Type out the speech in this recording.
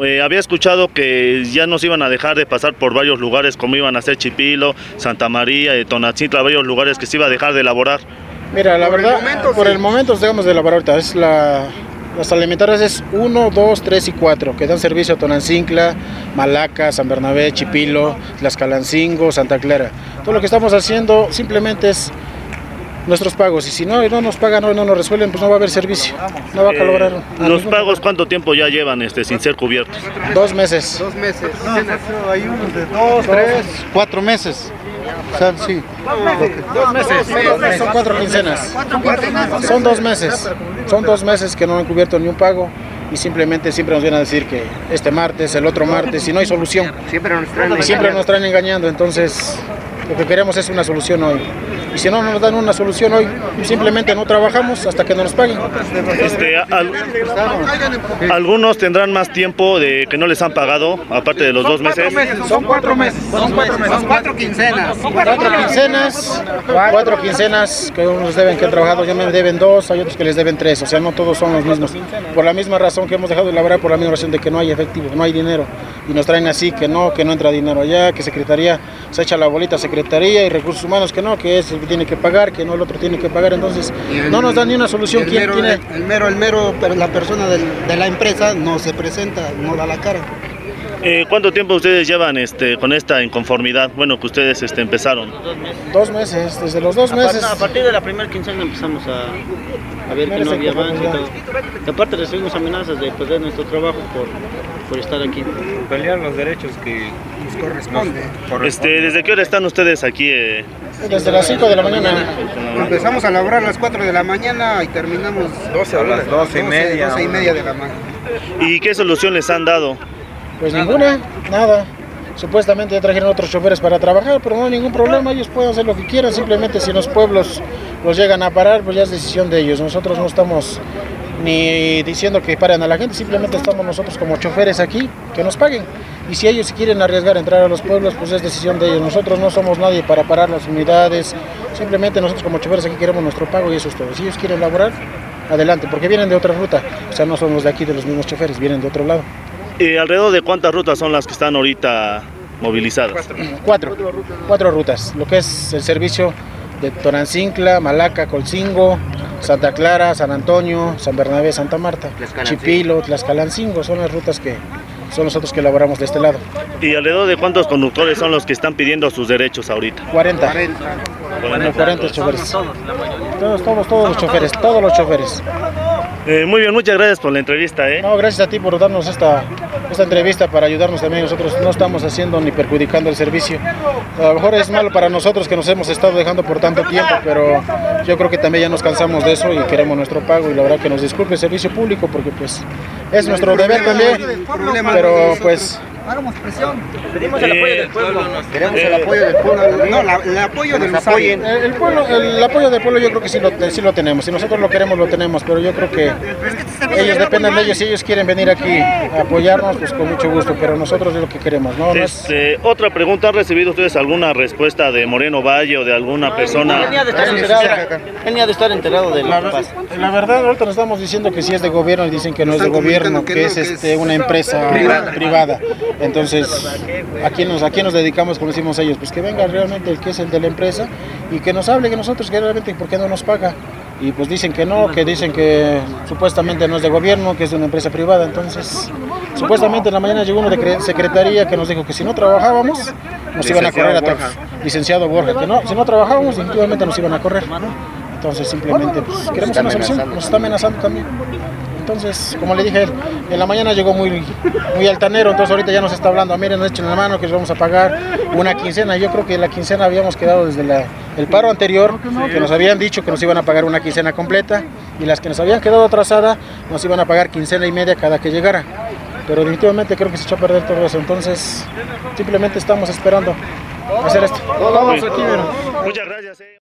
Había escuchado que ya nos iban a dejar de pasar por varios lugares, como iban a ser Chipilo, Santa María, Tonatzintla, varios lugares que se iba a dejar de elaborar. Mira, la verdad, por el momento dejamos de elaborar ahorita. Las alimentarias es 1, 2, 3 y 4, que dan servicio a Tonatzintla, Malaca, San Bernabé, Chipilo, Tlaxcalancingo, Santa Clara. Todo lo que estamos haciendo simplemente es nuestros pagos, y si no nos pagan o no nos resuelven, pues no va a haber servicio, no va a colaborar. ¿Los pagos cuánto tiempo ya llevan sin ser cubiertos? 2 meses. 2 meses. No, hay unos de 2, 3, 4 meses. O sea, sí. 2 meses. Son 4 quincenas. Son 2 meses. Son 2 meses que no han cubierto ni un pago, y siempre nos vienen a decir que este martes, el otro martes, y no hay solución. Siempre nos traen engañando. Entonces, lo que queremos es una solución hoy. Y si no nos dan una solución hoy, simplemente no trabajamos hasta que no nos paguen. Algunos tendrán más tiempo de que no les han pagado, aparte de los 2 meses. Son 4 meses. Son 4 quincenas. 4 quincenas que unos deben que han trabajado, ya me deben 2, hay otros que les deben 3, o sea, no todos son los mismos. Por la misma razón que hemos dejado de elaborar, por la misma razón de que no hay efectivo, no hay dinero. Y nos traen así, que no entra dinero allá, que Secretaría se echa la bolita a Secretaría y Recursos Humanos, que es el que tiene que pagar, que no el otro tiene que pagar. Entonces no nos dan ni una solución. La persona de la empresa no se presenta, no da la cara. ¿Cuánto tiempo ustedes llevan con esta inconformidad? Bueno, que ustedes empezaron. 2 meses, desde los 2 meses. A partir de la primera quincena empezamos a ver que no había avance y todo. Y aparte recibimos amenazas de perder nuestro trabajo por estar aquí. Pelear los derechos que nos corresponden. ¿Desde qué hora están ustedes aquí? Desde las 5 de la mañana. Empezamos a laborar a las 4 de la mañana y terminamos a las 12 y media. 12 y media de la mañana. ¿Y qué solución les han dado? Pues ninguna, nada. Supuestamente ya trajeron otros choferes para trabajar, pero no hay ningún problema, ellos pueden hacer lo que quieran. Simplemente si los pueblos los llegan a parar, pues ya es decisión de ellos. Nosotros no estamos ni diciendo que paren a la gente, simplemente estamos nosotros como choferes aquí, que nos paguen. Y si ellos quieren arriesgar a entrar a los pueblos, pues es decisión de ellos. Nosotros no somos nadie para parar las unidades, simplemente nosotros como choferes aquí queremos nuestro pago y eso es todo. Si ellos quieren laborar, adelante, porque vienen de otra ruta, o sea, no somos de aquí de los mismos choferes, vienen de otro lado. ¿Alrededor de cuántas rutas son las que están ahorita movilizadas? 4 rutas, lo que es el servicio de Tonatzintla, Malaca, Colcingo, Santa Clara, San Antonio, San Bernabé, Santa Marta, Chipilo, Tlaxcalancingo, son las rutas que son nosotros que elaboramos de este lado. ¿Y alrededor de cuántos conductores son los que están pidiendo sus derechos ahorita? 40 choferes. Todos los choferes. Muy bien, muchas gracias por la entrevista. No, gracias a ti por darnos esta entrevista para ayudarnos también. Nosotros no estamos haciendo ni perjudicando el servicio. A lo mejor es malo para nosotros que nos hemos estado dejando por tanto tiempo, pero yo creo que también ya nos cansamos de eso y queremos nuestro pago, y la verdad que nos disculpe el servicio público porque pues es nuestro deber también, pero pues Hagamos presión. Pedimos el apoyo del pueblo. Queremos el apoyo del pueblo. No, el apoyo de los apoyen. El apoyo del pueblo yo creo que sí lo tenemos. Si nosotros lo queremos, lo tenemos. Pero yo creo que ellos dependen de ellos. Si ellos quieren venir aquí a apoyarnos, pues con mucho gusto. Pero nosotros es lo que queremos, ¿no? Otra pregunta, ¿han recibido ustedes alguna respuesta de Moreno Valle o de alguna persona? Él ni ha de estar enterado de lo que pasa. La verdad, ahorita nos estamos diciendo que sí es de gobierno y dicen que no es de gobierno, que es una empresa privada. Entonces, ¿a quién nos dedicamos, como decimos ellos? Pues que venga realmente el que es el de la empresa y que nos hable que nosotros que realmente por qué no nos paga. Y pues dicen que no, que dicen que supuestamente no es de gobierno, que es de una empresa privada. Entonces, supuestamente en la mañana llegó uno de Secretaría que nos dijo que si no trabajábamos, nos iban a correr a todos. Licenciado Borja, que no, si no trabajábamos, definitivamente nos iban a correr. Entonces, simplemente pues, queremos una solución, nos está amenazando también. Entonces, como le dije a él, en la mañana llegó muy altanero, entonces ahorita ya nos está hablando, miren, nos echen la mano que les vamos a pagar una quincena. Yo creo que la quincena habíamos quedado desde el paro anterior, que nos habían dicho que nos iban a pagar una quincena completa, y las que nos habían quedado atrasadas nos iban a pagar quincena y media cada que llegara. Pero definitivamente creo que se echó a perder todo eso, entonces simplemente estamos esperando hacer esto. Vamos aquí, Muchas gracias.